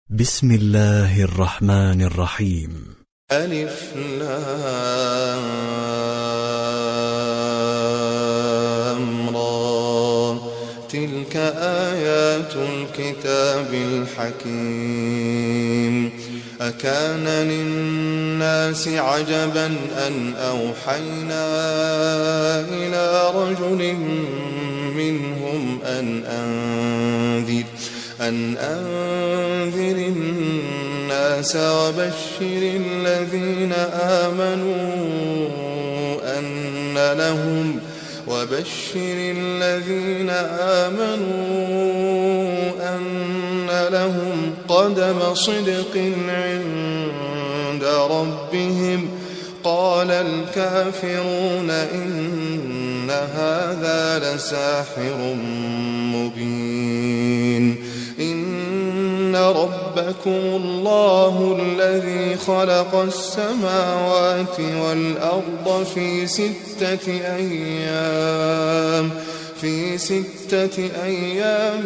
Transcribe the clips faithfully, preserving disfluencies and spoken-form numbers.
بسم الله الرحمن الرحيم. ألف لام را، تلك آيات الكتاب الحكيم. أكان للناس عجبا أن أوحينا إلى رجل منهم أن أنذر أن أنذر الناس وبشر الذين آمنوا أن لهم وبشر الذين آمنوا أن لهم قدم صدق عند ربهم. قال الكافرون إن هذا لساحر مبين. إن ربكم الله الذي خلق السماوات والأرض في ستة أيام في ستة أيام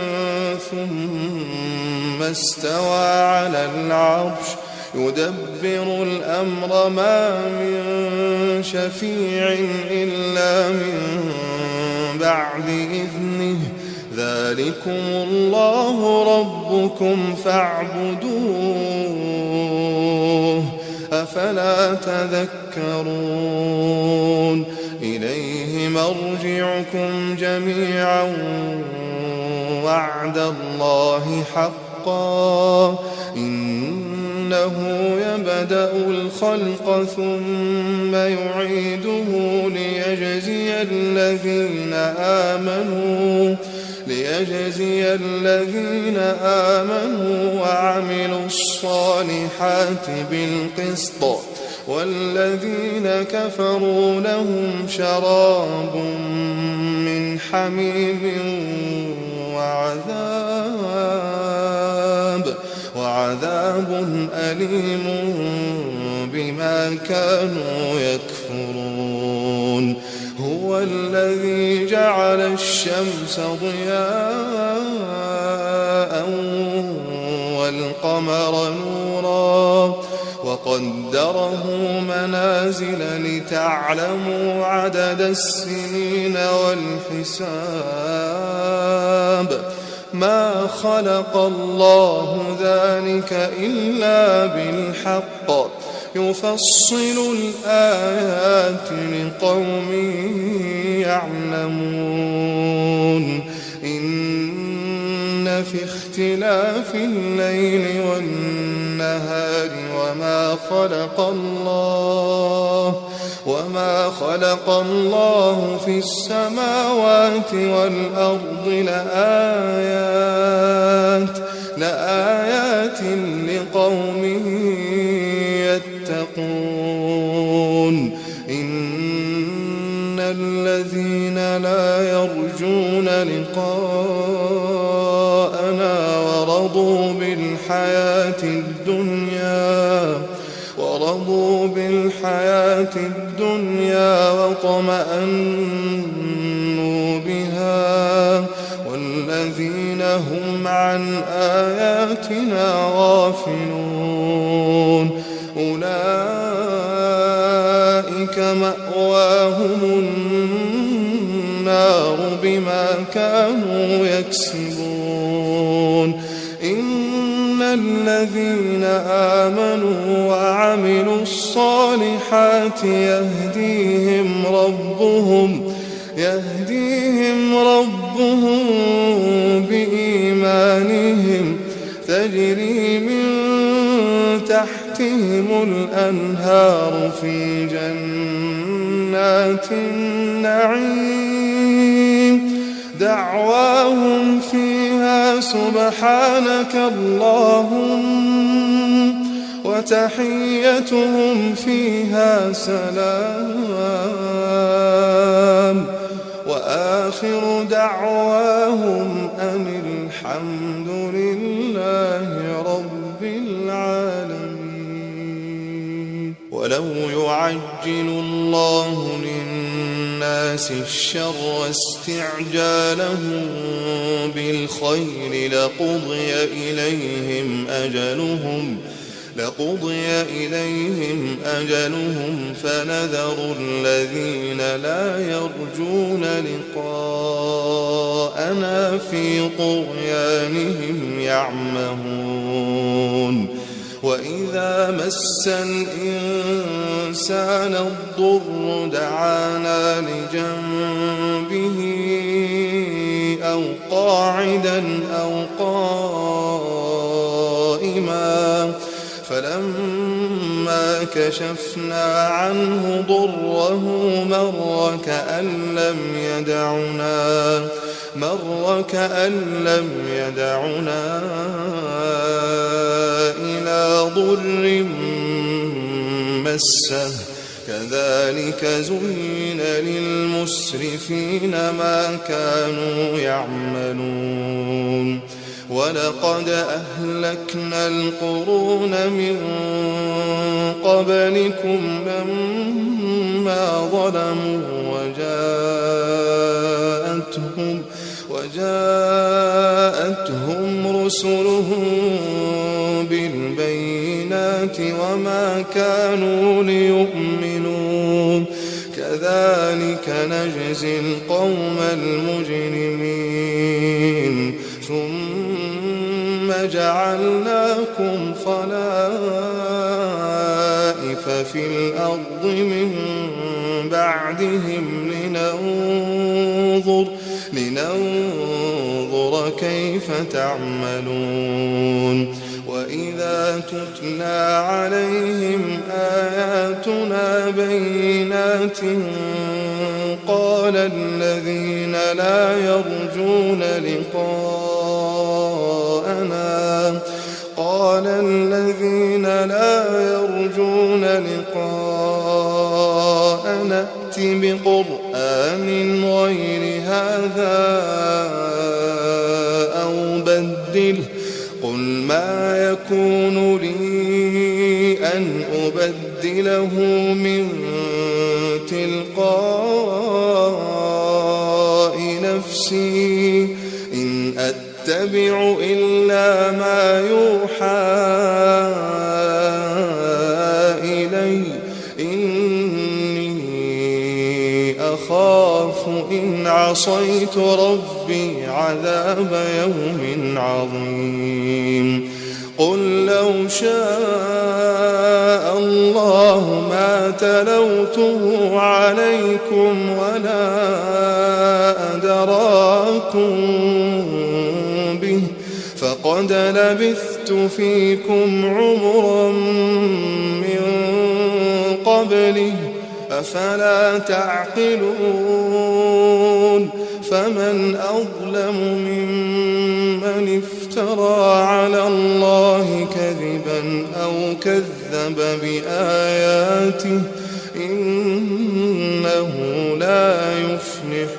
ثم استوى على العرش يدبر الأمر ما من شفيع إلا من بعد إذنه. ذلكم الله ربكم فاعبدوه أفلا تذكرون. إليه مرجعكم جميعا وعد الله حقا إنه يبدأ الخلق ثم يعيده ليجزي الذين آمنوا ليجزي الذين آمنوا وعملوا الصالحات بالقسط والذين كفروا لهم شراب من حميم وعذاب وعذاب أليم بما كانوا يكفرون. هو الذي جعل الشمس ضياء والقمر نورا وقدره منازل لتعلموا عدد السنين والحساب. ما خلق الله ذلك إلا بالحق يفصل الآيات لقوم يعلمون. إن في اختلاف الليل والنهار وما خلق الله وما خلق الله في السماوات والأرض لآيات لآيات لقوم يتقون. إن الذين لا يرجون لقاءنا ورضوا بالحياة الدنيا ورضوا بالحياة الدنيا واطمأنوا بها والذين هم عن آياتنا غافلون أولئك مأواهم النار بما كانوا يكسبون. إن الذين آمنوا وعملوا الصالحات يهديهم ربهم يهديهم ربهم بإيمانهم تجري من تحتهم الأنهار في جنات النعيم. دعواهم فيها سبحانك اللهم وتحيتهم فيها سلام وآخر دعواهم أن الحمد لله رب العالمين. ولو يعجل الله للناس الناس الشر استعجالهم بالخير لقضي إليهم أجلهم لقضي إليهم أجلهم فنذر الذين لا يرجون لقاءنا في طغيانهم يعمهون وإذا مس الإنسان الضر دعانا لجنبه أو قاعدا أو قائما فلما كشفنا عنه ضره مر كأن لم يدعنا مر كأن لم يدعنا إلى ضر مسه كذلك زين للمسرفين ما كانوا يعملون ولقد أهلكنا القرون من قبلكم لما ظلموا وجاءتهم وجاءتهم رسلهم بالبينات وما كانوا ليؤمنوا كذلك نجزي القوم المجرمين ثم جعلناكم خلائف في الأرض من بعدهم لننظر لننظر كيف تعملون وإذا تتلى عليهم آياتنا بينات قال الذين لا يرجون لقاءنا قال الذين لا يرجون لقاءنا ائت بقرآن غير هذا أو بدله قل ما يكون لي أن أبدله من تلقاء نفسي إن أتبع إلا ما يوحى إلي إني أخاف إن عصيت ربي عذاب يوم عظيم قل لو شاء الله ما تلوته عليكم ولا أدراكم به فقد لبثت فيكم عمرا من قبله أفلا تعقلون فمن أظلم ممن افترى على الله كذبا أو كذب بآياته إنه لا يفلح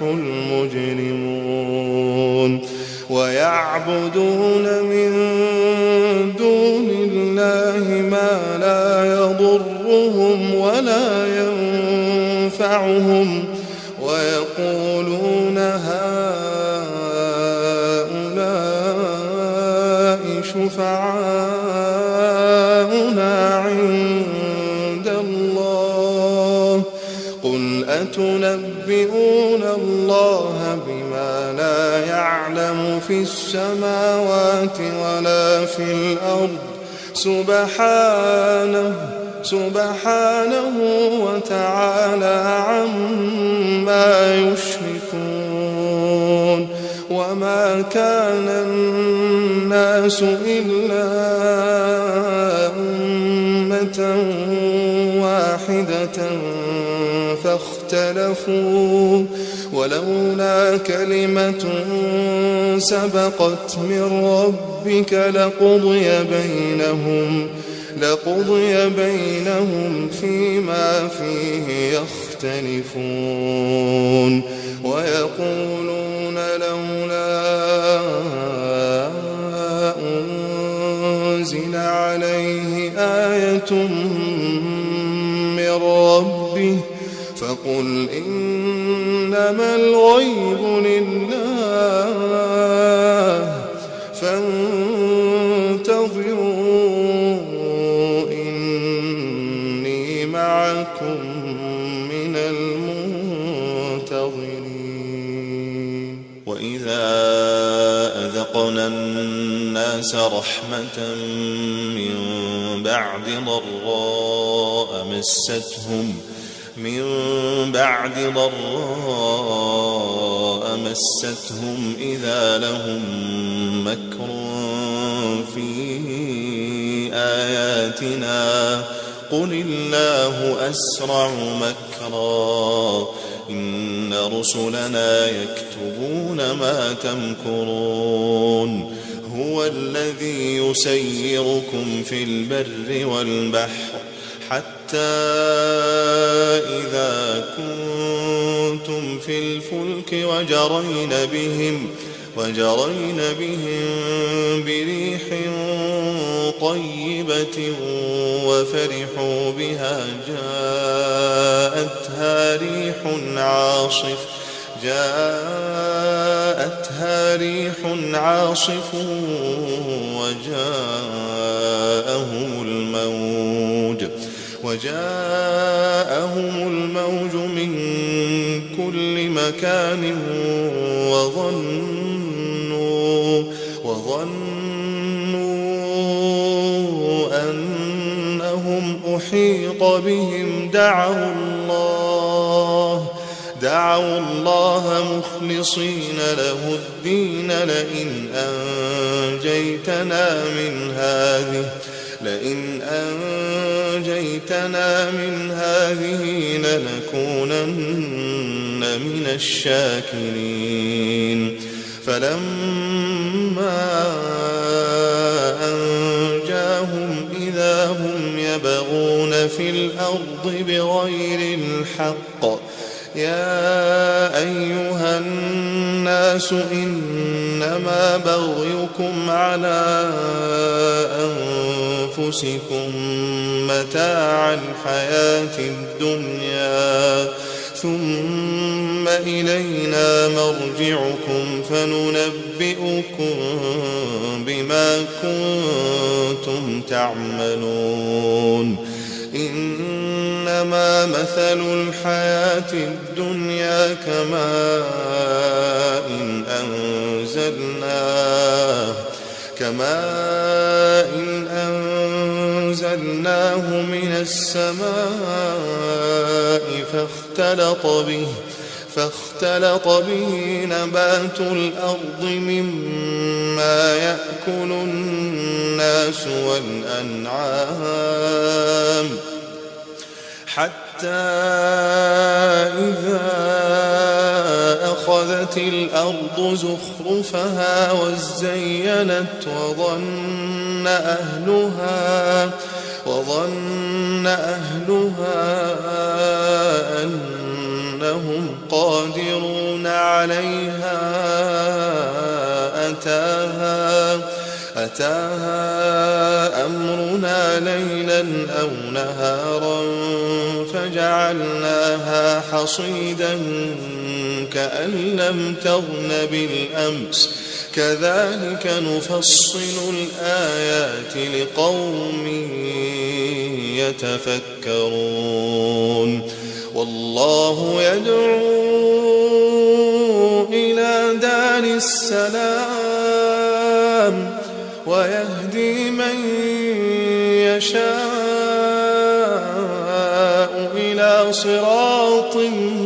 المجرمون ويعبدون من دون الله ما لا يضرهم ولا ينفعهم ويقولون هؤلاء شفعاؤنا عند الله قل أتنبئون الله بما لا يعلم في السماوات ولا في الأرض سبحانه سبحانه وتعالى عما يشركون وما كان الناس إلا أمة واحدة فاختلفوا ولولا كلمة سبقت من ربك لقضي بينهم لقضي بينهم فيما فيه يختلفون ويقولون لولا أنزل عليه آية من ربه فقل قل إنما الغيب لله فانتظروا إني معكم من المنتظرين. وإذا أذقنا الناس رحمة من بعد ضراء مستهم من بعد ضراء مستهم إذا لهم مكر في آياتنا قل الله أسرع مكرا إن رسلنا يكتبون ما تمكرون. هو الذي يسيركم في البر والبحر حتى إذا كنتم في الفلك وجرين بهم وجرين بهم بريح طيبة وفرحوا بها جاءتها ريح عاصف جاءتها ريح عاصف وجاءهم الموج وجاءهم الموج من كل مكان وظنوا وظنوا أنهم أحيط بهم دعوا الله دعوا الله مخلصين له الدين لئن أنجيتنا من هذه لئن أنجيتنا من هذه لنكونن من الشاكرين. فلما أنجاهم إذا هم يبغون في الأرض بغير الحق يا أيها الناس إنما بغيكم على أنفسكم متاع الحياة الدنيا ثم إلينا مرجعكم فننبئكم بما كنتم تعملون. إنما مثل الحياة الدنيا كماء إن أنزلناه كماء إن أنزلناه من السماء فاختلط به فاختلط به نبات الأرض مما يأكل الناس والأنعام حتى إذا أخذت الأرض زخرفها وزينت وظن أهلها وظن أهلها أنهم قادرون عليها أتاها أتاها أمرنا ليلا أو نهارا فجعلناها حصيدا كأن لم تغن بالأمس كذلك نفصل الآيات لقوم يتفكرون. والله يدعو إلى دار السلام ويهدي من يشاء إلى صراط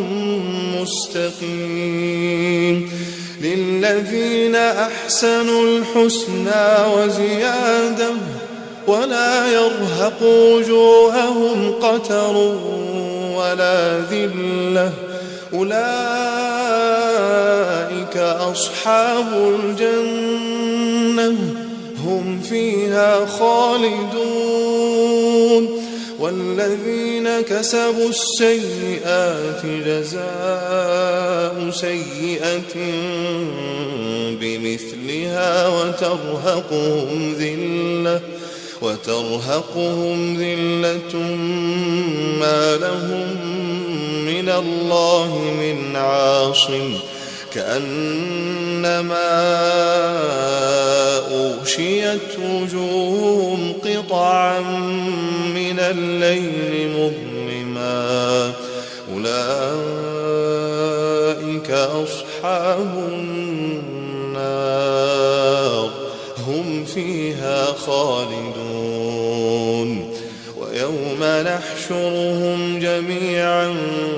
مستقيم. للذين أحسنوا الحسنى وزيادة ولا يرهق وجوههم قتر ولا ذلة أولئك أصحاب الجنة هم فيها خالدون. والذين كسبوا السيئات جزاء سيئة بمثلها وترهقهم ذلة وترهقهم ذلة ما لهم من الله من عاصم كأنما أغشيت وجوههم قطعا من الليل مظلما أولئك أصحاب النار هم فيها خالدون ويوم نحشرهم جميعا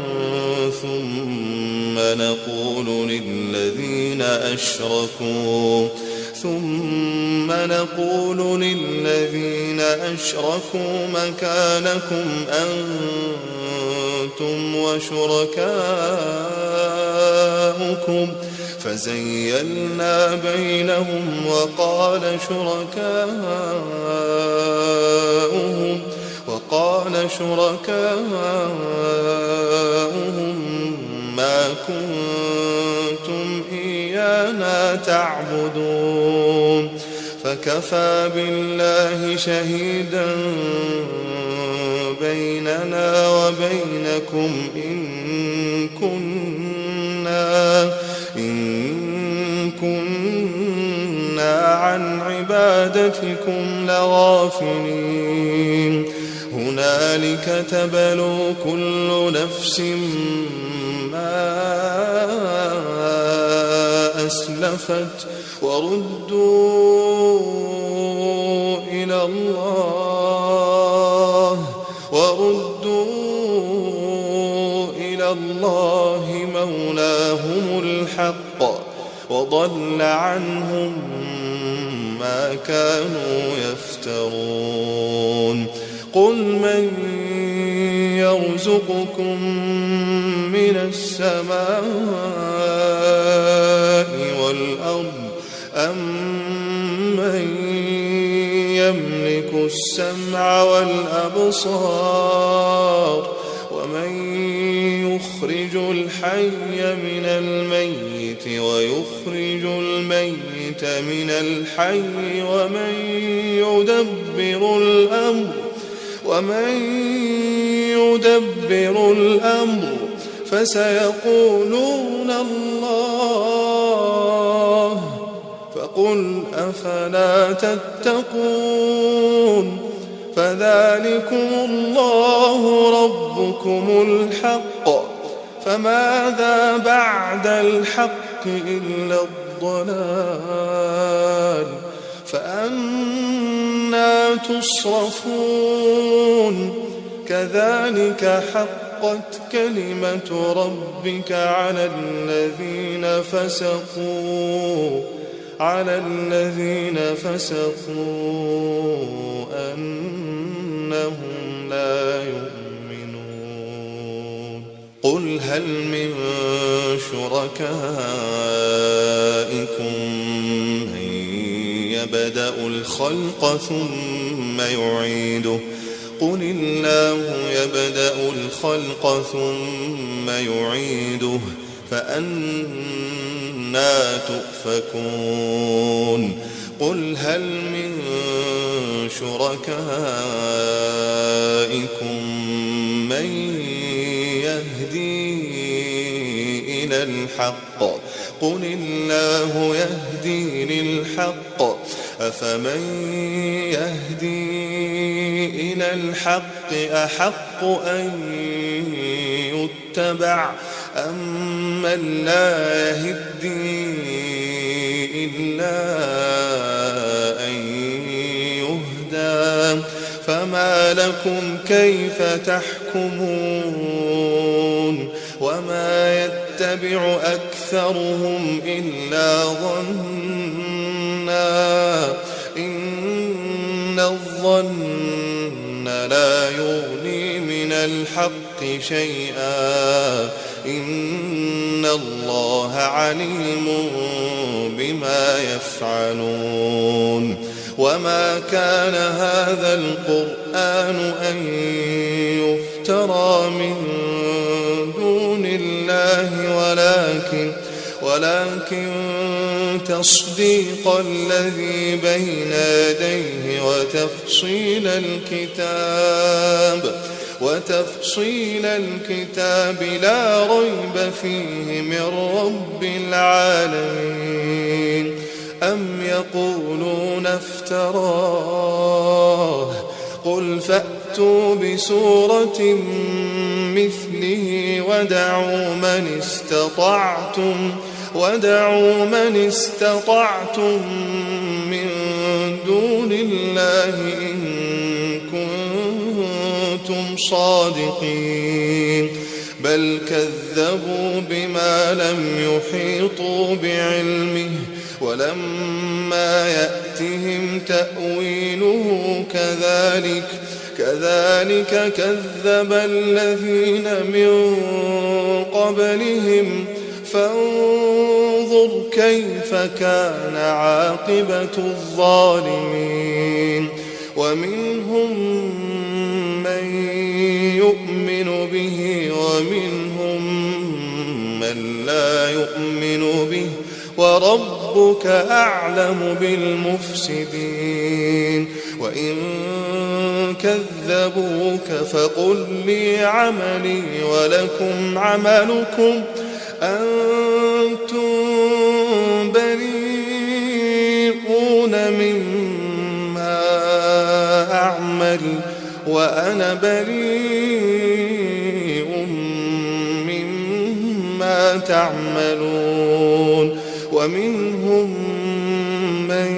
ثم نقول للذين أشركوا ثم نقول للذين أشركوا مكانكم أنتم وشركاؤكم فزيلنا بينهم وقال شركاؤهم وقال شركاؤهم ما كنتم إيانا تعبدون فكفى بالله شهيدا بيننا وبينكم إن كنا إن كنا عن عبادتكم لغافلين هنالك تبلو كل نفس ما أسلفت وردوا إلى الله وردوا إلى الله مولاهم الحق وضل عنهم ما كانوا يفترون قل من يرزقكم من السماء والأرض أم من يملك السمع والأبصار ومن يخرج الحي من الميت ويخرج الميت من الحي ومن يدبر الأمر ومن يدبر الأمر فسيقولون الله فقل أفلا تتقون فذلكم الله ربكم الحق فماذا بعد الحق إلا الضلال فأنى تصرفون كذلك حقت كلمة ربك على الذين فسقوا على الذين فسقوا أنهم لا يؤمنون قل هل من شركائكم من يبدأ الخلق ثم يعيده قل الله يبدأ الخلق ثم يعيده فأنى تؤفكون قل هل من شركائكم من يهدي إلى الحق قل الله يهدي للحق أفمن يهدي إلى الحق أحق أن يتبع أمن لا يهدي إلا أن يهدى فما لكم كيف تحكمون وما يتبع أكثرهم إلا ظنا إن الظن لا يغني من الحق شيئا إن الله عليم بما يفعلون وما كان هذا القرآن أن يفترى من دون الله ولكن ولكن تصديق الذي بين يديه وتفصيل الكتاب وتفصيل الكتاب لا ريب فيه من رب العالمين. أم يقولون افتراه قل فأتوا بسورة مثله ودعوا من استطعتم ودعوا من استطعتم من دون الله إن كنتم صادقين. بل كذبوا بما لم يحيطوا بعلمه ولما يأتهم تأويله كذلك كذلك كذب الذين من قبلهم فانظر كيف كان عاقبة الظالمين. ومنهم من يؤمن به ومنهم من لا يؤمن به وربك أعلم بالمفسدين. وإن كذبوك فقل لي عملي ولكم عملكم أنتم بريئون مما أعمل وأنا بريء مما تعملون. ومنهم من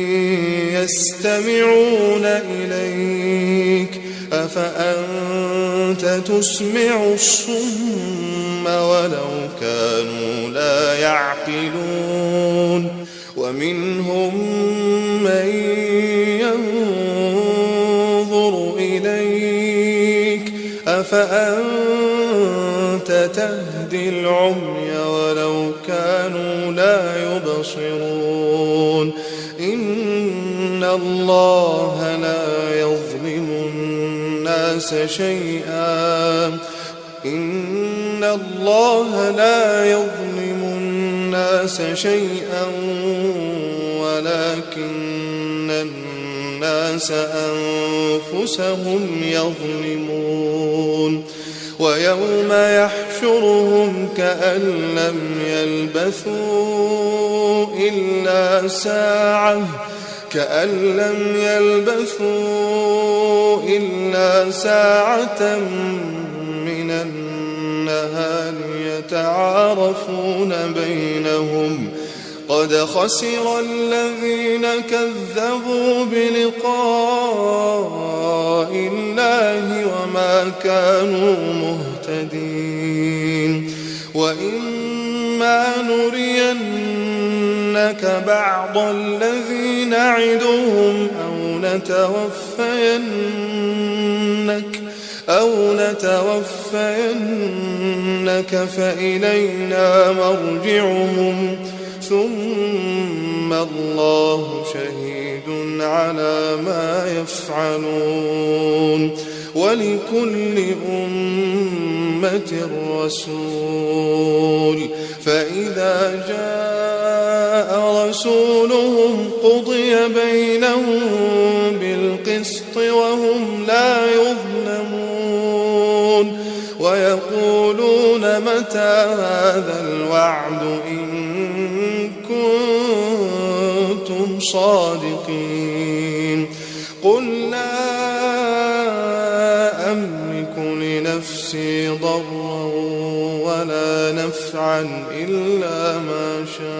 يستمعون إليك أفأنت تسمع الصم ولو كانوا لا يعقلون. ومنهم من ينظر إليك أفأنت تهدي العمي ولو كانوا لا يبصرون. إن الله لا يظلم الناس شيئا إن الله لا يظلم الناس شيئا ولكن الناس أنفسهم يظلمون. ويوم يحشرهم كأن لم يلبثوا إلا ساعة كأن لم يلبثوا إلا ساعة من النهار يتعارفون بينهم قد خسر الذين كذبوا بلقاء الله وما كانوا مهتدين. وإما نرينك بعض الذي نعدهم أو نتوفينك أو نتوفينك فإلينا مرجعهم ثم الله شهيد على ما يفعلون. ولكل أمة رسول فإذا جاء رسولهم قضي بينهم بالقسط وهم لا يظلمون. ويقولون متى هذا الوعد إن كنتم صادقين. قل لا أملك لنفسي ضرا ولا نفعا إلا ما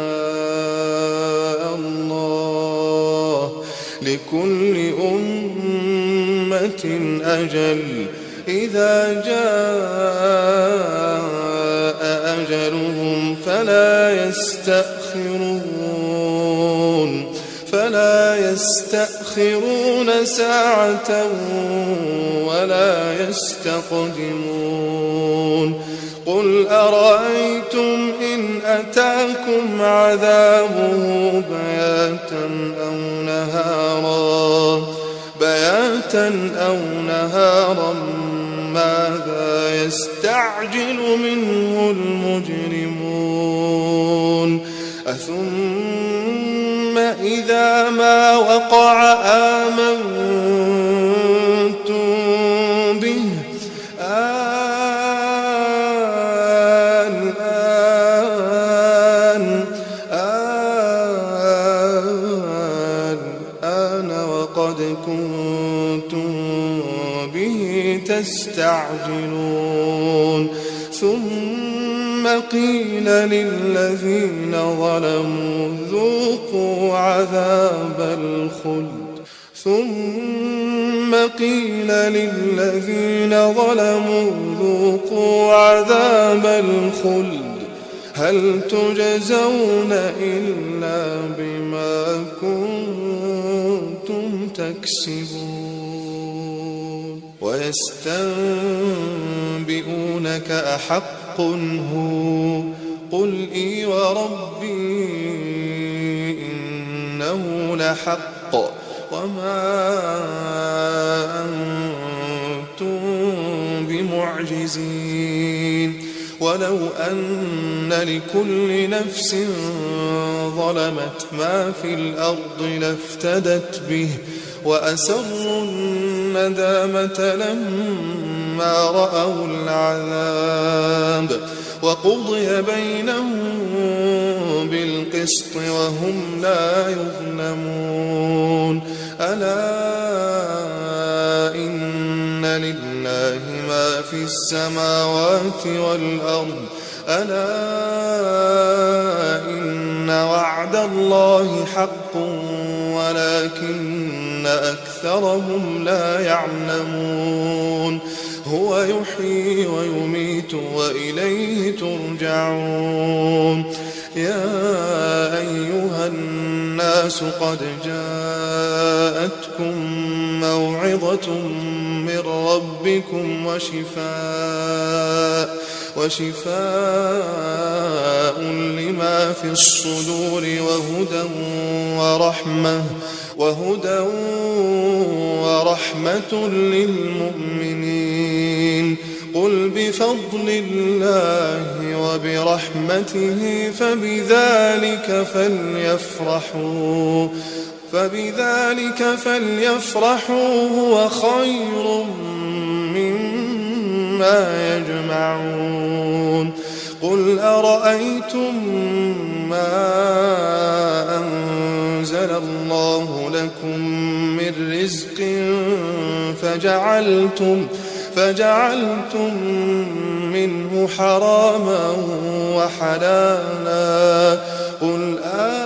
شاء الله لكل أمة أجل إذا جاء أجلهم فلا يستأخرون فلا يستأخرون ساعة ولا يستقدمون. قل أرأيتم إن أتاكم عذابه بياتا أو نهارا بياتا أو نهارا ماذا يستعجل منه المجرمون. أثم إذا ما وقع آمنتم به الآن الآن وقد كنتم به تستعجلون ثم قيل للذين ظلموا ذوقوا عذاب الخلد ثم قيل للذين ظلموا ذوقوا عذاب الخلد هل تجزون إلا بما كنتم تكسبون ويستنبئونك أحق هو قل إي وربي إنه لحق وما أنتم بمعجزين ولو أن لكل نفس ظلمت ما في الأرض لافتدت به وأسروا الندامة لما رأوا العذاب وقضي بينهم بالقسط وهم لا يظلمون ألا إن لله ما في السماوات والأرض ألا إن وعد الله حق ولكن أكثرهم لا يعلمون هو يحيي ويميت وإليه ترجعون يا أيها الناس قد جاءتكم موعظة من ربكم وشفاء وشفاء لما في الصدور وهدى ورحمة وهدى ورحمة للمؤمنين قل بفضل الله وبرحمته فبذلك فليفرحوا فبذلك فليفرحوا هو خير مما يجمعون قل أرأيتم ما أنزل الله لكم من رزق فجعلتم فجعلتم منه حراما وحلالا قل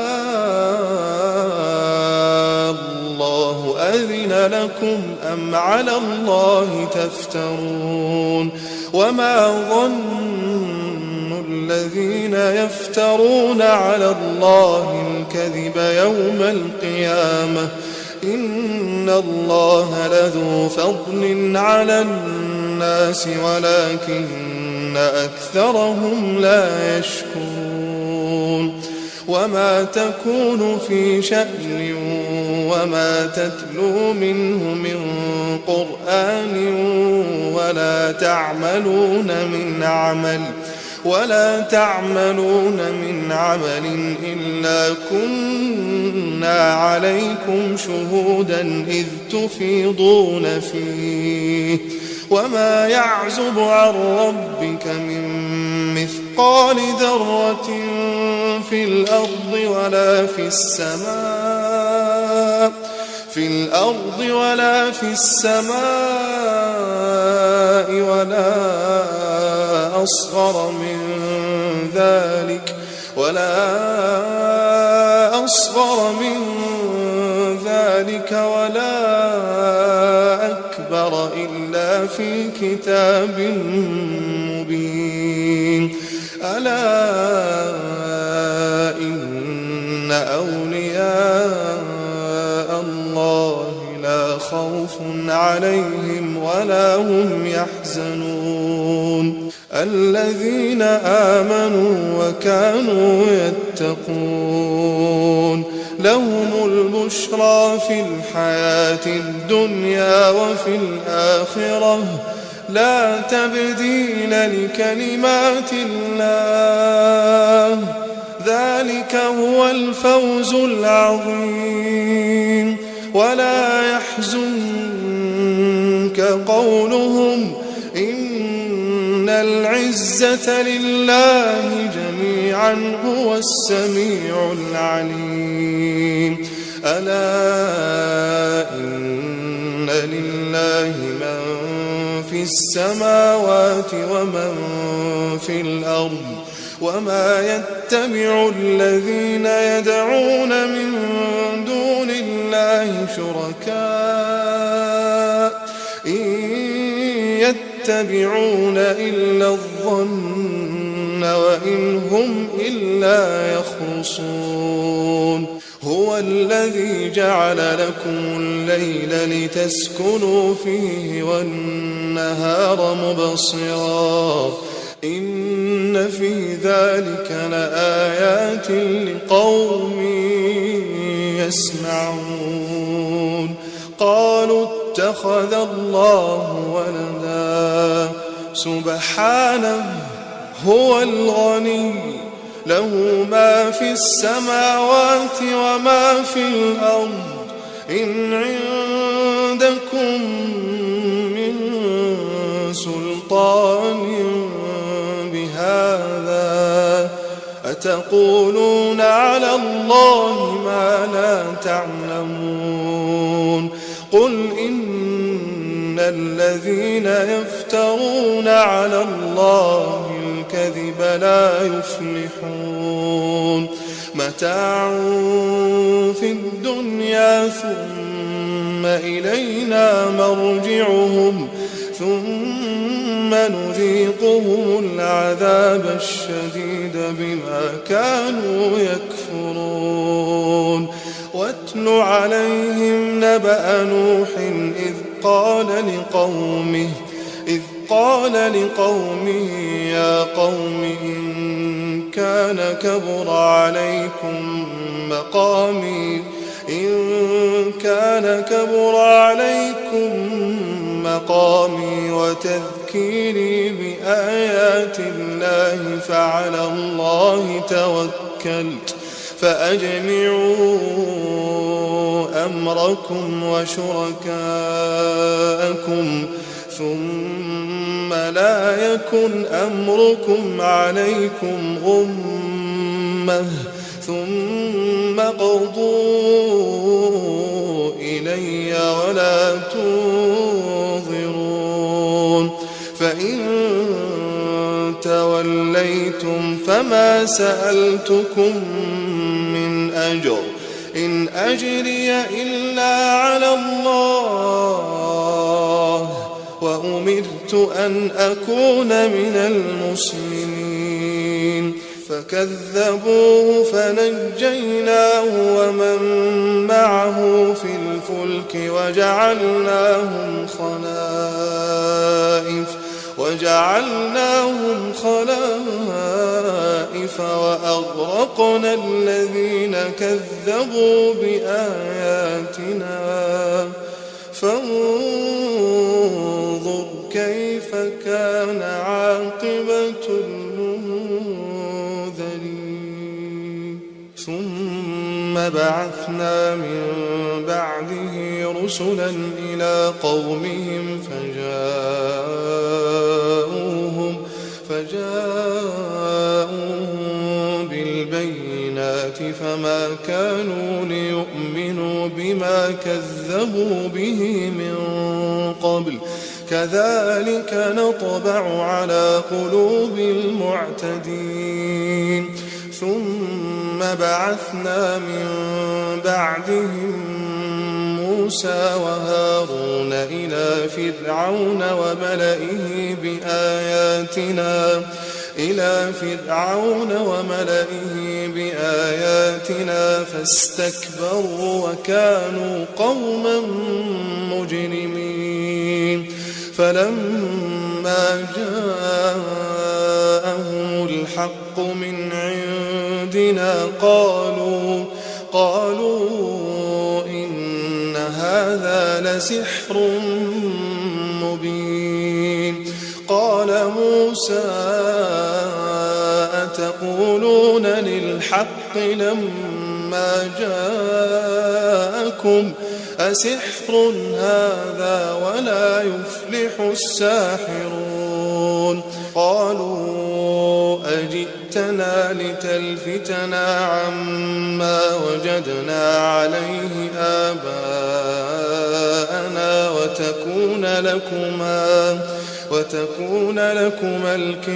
آه الله أذن لكم أم على الله تفترون وما ظن الذين يفترون على الله الكذب يوم القيامة إن الله لذو فضل على الناس ولكن أكثرهم لا يشكرون وما تكون في شأن وما تتلو منه من قرآن ولا تعملون من عمل ولا تعملون من عمل إلا كنا عليكم شهودا إذ تفيضون فيه وما يعزب عن ربك من مثقال ذرة في الأرض ولا في السماء في الأرض ولا في السماء ولا أصغر من ذلك ولا أصغر من ذلك ولا أكبر إلا في كتاب مبين ألا إن أولياء الله لا خوف عليهم ولا هم يحزنون الذين آمنوا وكانوا يتقون لهم البشرى في الحياة الدنيا وفي الآخرة لا تبديل لكلمات الله ذلك هو الفوز العظيم. ولا يحزنك قولهم إن العزة لله جميعا هو السميع العليم. ألا إن لله من في السماوات ومن في الأرض وما يتبع الذين يدعون من دون الله شركاء إن يتبعون إلا الظن وإن هم إلا يخرصون. هو الذي جعل لكم الليل لتسكنوا فيه والنهار مبصرا إن في ذلك لآيات لقوم يسمعون. قالوا اتخذ الله ولدا سبحانه هو الغني له ما في السماوات وما في الأرض إن عندكم من سلطان بهذا أتقولون على الله ما لا تعلمون. قل إن الذين يفترون على الله الكذب لا يفلحون. متاع في الدنيا ثم إلينا مرجعهم ثم نذيقهم العذاب الشديد بما كانوا يكفرون. واتل عليهم نبأ نوح إذ قال لقومه إذ قال لقومه يا قوم إن كان كبر عليكم مقامي إن كان كبر عليكم مقامي وتذكيري بآيات الله فعلى الله توكلت فأجمعوا أمركم وشركاءكم ثم لا يكن أمركم عليكم غمة ثم قضوا إلي ولا تنظرون. فإن توليتم فما سألتكم من أجر إن أجري إلا على الله وأمرت أن أكون من المسلمين. فكذبوه فنجيناه ومن معه في الفلك وجعلناهم خلائف وجعلناهم خلائف وأغرقنا الذين كذبوا بآياتنا فانظر كيف كان عاقبة المنذرين. ثم بعثنا من بعده رسلا إلى قومهم فجاءوهم فجاءوهم بالبينات فما كانوا ليؤمنوا بما كذبوا به من قبل كذلك نطبع على قلوب المعتدين. ثم بعثنا من بعدهم موسى وهارون إلى فرعون وملئه بآياتنا إلى فرعون وملئه بآياتنا فاستكبروا وكانوا قوما مجرمين. فلما جاءهم الحق من عندنا قالوا قالوا إن هذا لسحر مبين. قال موسى تقولون للحق لما جاءكم أسحر هذا ولا يفلح الساحرون قالوا أجئتنا لتلفتنا عما وجدنا عليه آباءنا وتكون لكما وتكون لكما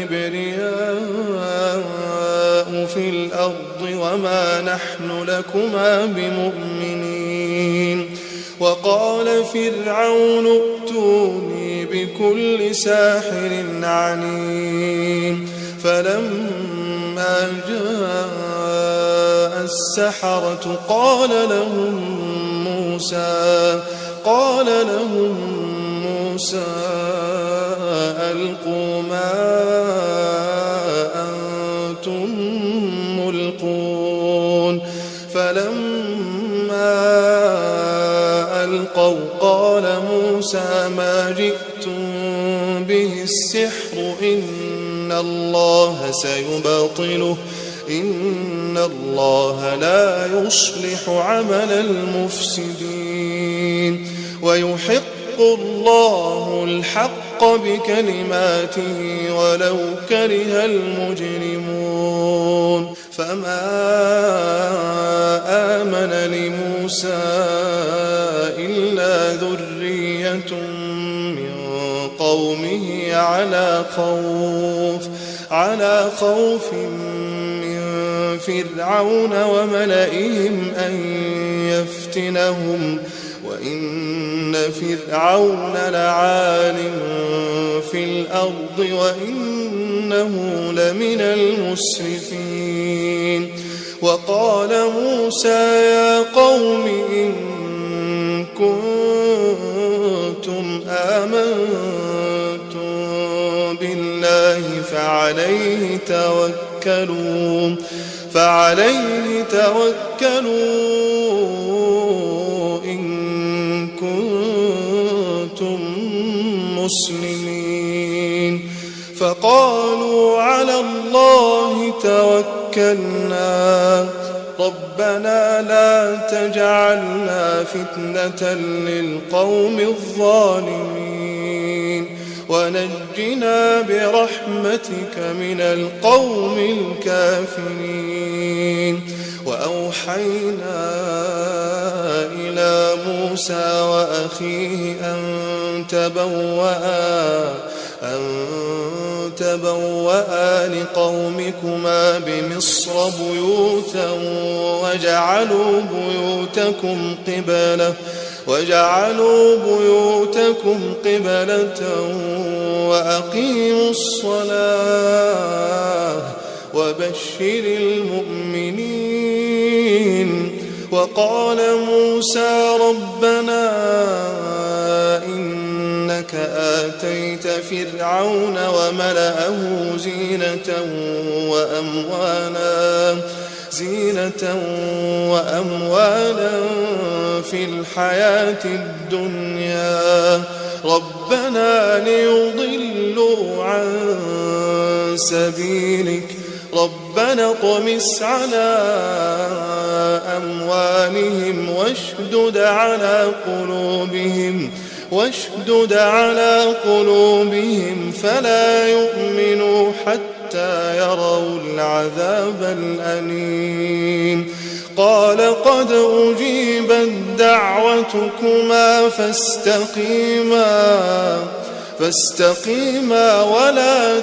الكبرياء في الأرض وما نحن لكما بمؤمنين وقال فرعون ائتوني بكل ساحر عليم فلما جاء السحرة قال لهم موسى قال لهم موسى ألقوا ما أنتم ملقون فلما ألقوا قال موسى ما جئتم به السحر إن الله سيبطله إن الله لا يصلح عمل المفسدين ويحق الله الحق بكلماته ولو كره المجرمون فما آمن لموسى إلا ذرية من قومه على خوف على خوف من فرعون وملئهم أن يفتنهم وإن فرعون لعال في الأرض وإنه لمن المسرفين وقال موسى يا قوم إن كنتم آمنتم بالله فعليه توكلوا فعليه توكلوا إن كنتم مسلمين فقالوا على الله توكلنا ربنا لا تجعلنا فتنة للقوم الظالمين ونجنا برحمتك من القوم الكافرين وأوحينا إلى موسى وأخيه أن تبوأ أن تبوأ لقومكما بمصر بيوتا وجعلوا بيوتكم قبلة وجعلوا بيوتكم قبلة وأقيموا الصلاة وبشر المؤمنين وقال موسى ربنا إنك آتيت فرعون وملأه زينة وأموالا زينة وأموالا في الحياة الدنيا ربنا ليضلوا عن سبيلك ربنا اطمس على أموالهم واشدد على قلوبهم واشدد على قلوبهم فلا يؤمنوا حتى يروا العذاب الأليم قال قد أجيبت دعوتكما فاستقيما فاستقيما ولا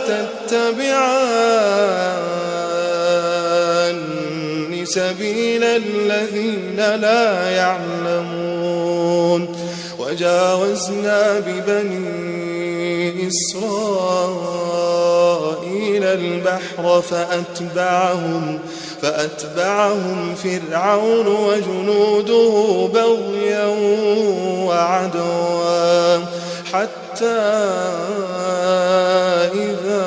تتبعان سبيل الذين لا يعلمون وجاوزنا ببني إسرائيل البحر فأتبعهم فأتبعهم فرعون وجنوده بغيا وعدوا حتى إذا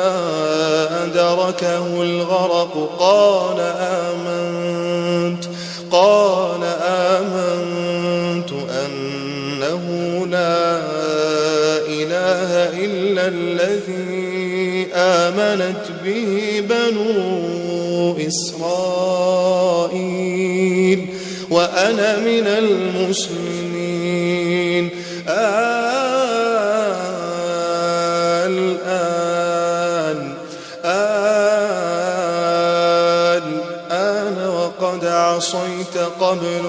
أدركه الغرق قال آمنت قال آمنت أنه لا إله إلا الذي آمنت به بنو إسرائيل وأنا من المسلمين. الآن الآن وقد عصيت قبل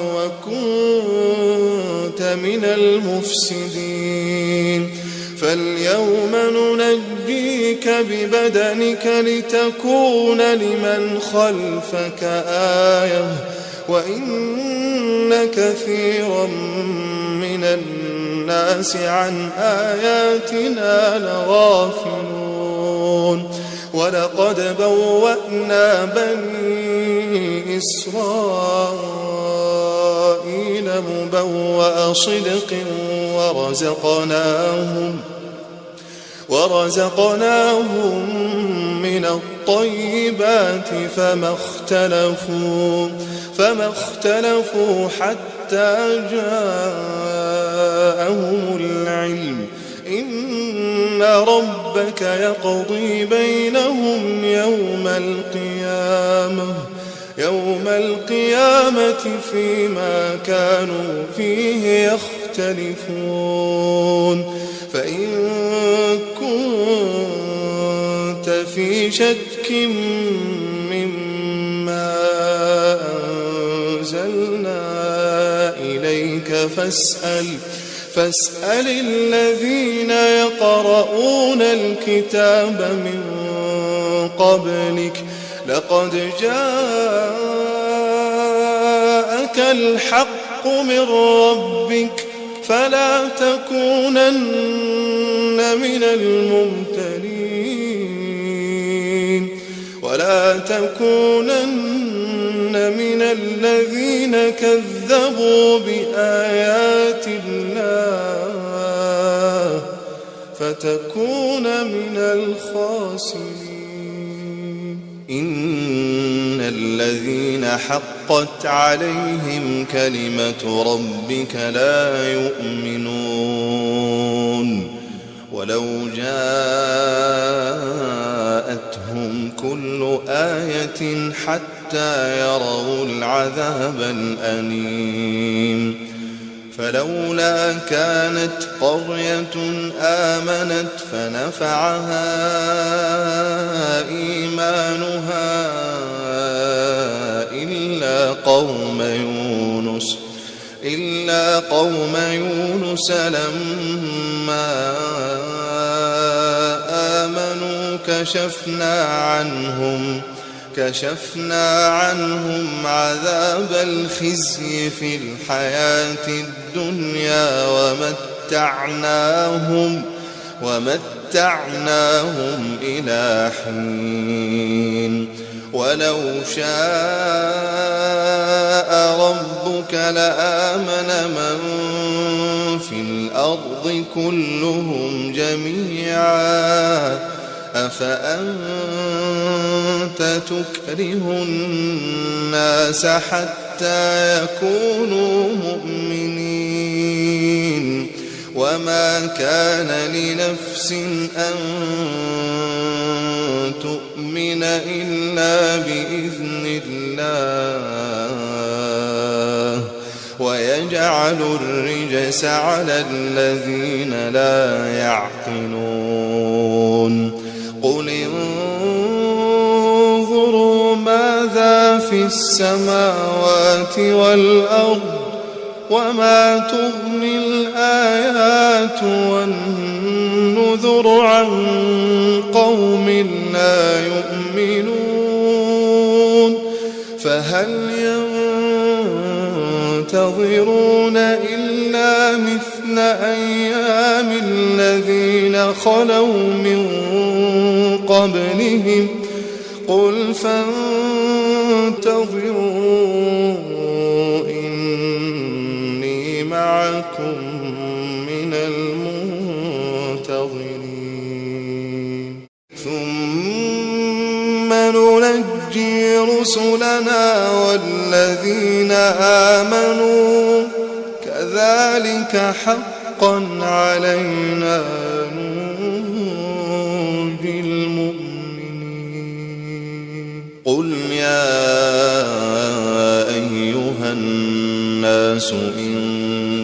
وكنت من المفسدين. فاليوم ننجيك ببدنك لتكون لمن خلفك آية وإن كثيرا من الناس عن آياتنا لغافلون. ولقد بوأنا بني إسرائيل مبوأ صدق ورزقناهم ورزقناهم من الطيبات فما اختلفوا فما اختلفوا حتى جاءهم العلم. إن ربك يقضي بينهم يوم القيامة يوم القيامة فيما كانوا فيه يختلفون. فإن كنت في شك مما أنزلنا إليك فاسأل فاسأل الذين يقرؤون الكتاب من قبلك لقد جاءك الحق من ربك فلا تكونن من الممترين ولا تكونن من الذين كذبوا بآيات الله فتكون من الخاسرين. إن الذين حقت عليهم كلمة ربك لا يؤمنون ولو جاءتهم كل آية حتى يروا العذاب الأليم. فلولا كانت قرية آمنت فنفعها إيمانها إلا قوم يونس إلا قوم يونس لما آمنوا كشفنا عنهم كشفنا عنهم عذاب الخزي في الحياة الدنيا ومتعناهم ومتعناهم إلى حين. ولو شاء ربك لآمن من في الأرض كلهم جميعا أفأنت تكره الناس حتى يكونوا مؤمنين وما كان لنفس أن تؤمن إلا بإذن الله ويجعل الرجس على الذين لا يعقلون. قل انظروا ماذا في السماوات والأرض وما تغني الآيات والنذر عن قوم لا يؤمنون. فهل ينتظرون إلا مثل أيام الذين خلوا من قبلهم قل فانتظروا إني معكم من المنتظرين. ثم ننجي رسلنا والذين آمنوا كذلك حقا علينا ننجي المؤمنين. الناس إن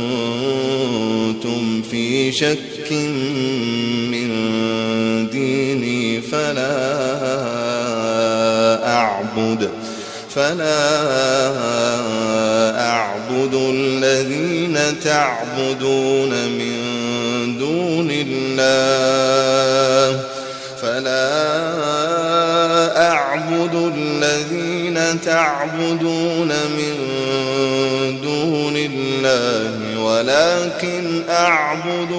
كنتم في شك من ديني فلا أعبد فلا أعبد الذين تعبدون من دون الله فلا أعبد الذين تعبدون من دون الله ولكن أعبد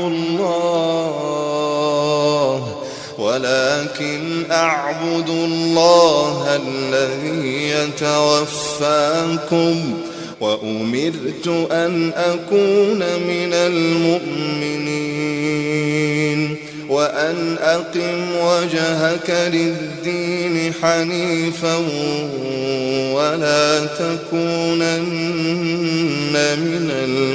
الله ولكن أعبد الله الذي يتوفاكم وأمرت أن أكون من المؤمنين وأن أقم وجهك للدين حنيفا ولا تكونن من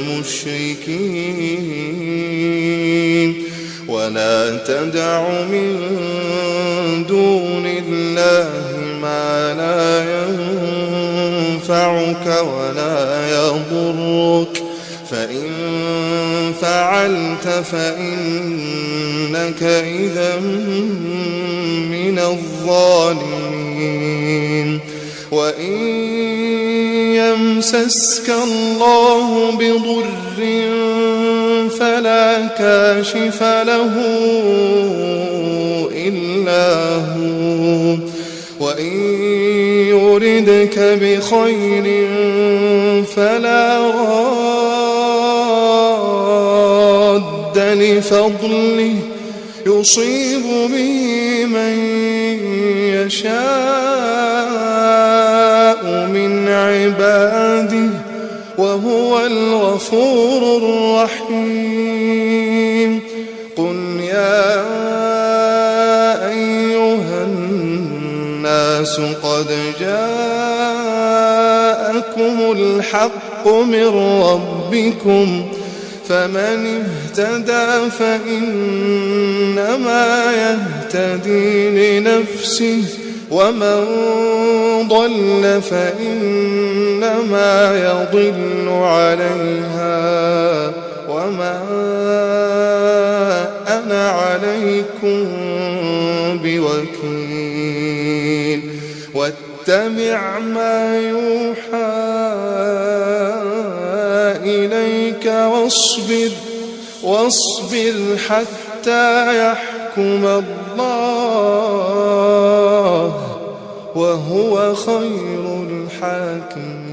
المشركين ولا تدع من دون الله ما لا ينفعك ولا يضرك فإن فعلت فإنك إذا من الظالمين وإن يمسسك الله بضر فلا كاشف له إلا هو وإن يردك بخير فلا راد لفضله يصيب به من يشاء من عباده وهو الغفور الرحيم قل يا أيها الناس قد جاءكم الحق من ربكم فمن اهتدى فإنما يهتدي لنفسه ومن ضل فإنما يضل عليها وما أنا عليكم بوكيل واتبع ما يوحى إليك واصبر واصبر حتى يحكم الله وهو خير الحاكمين.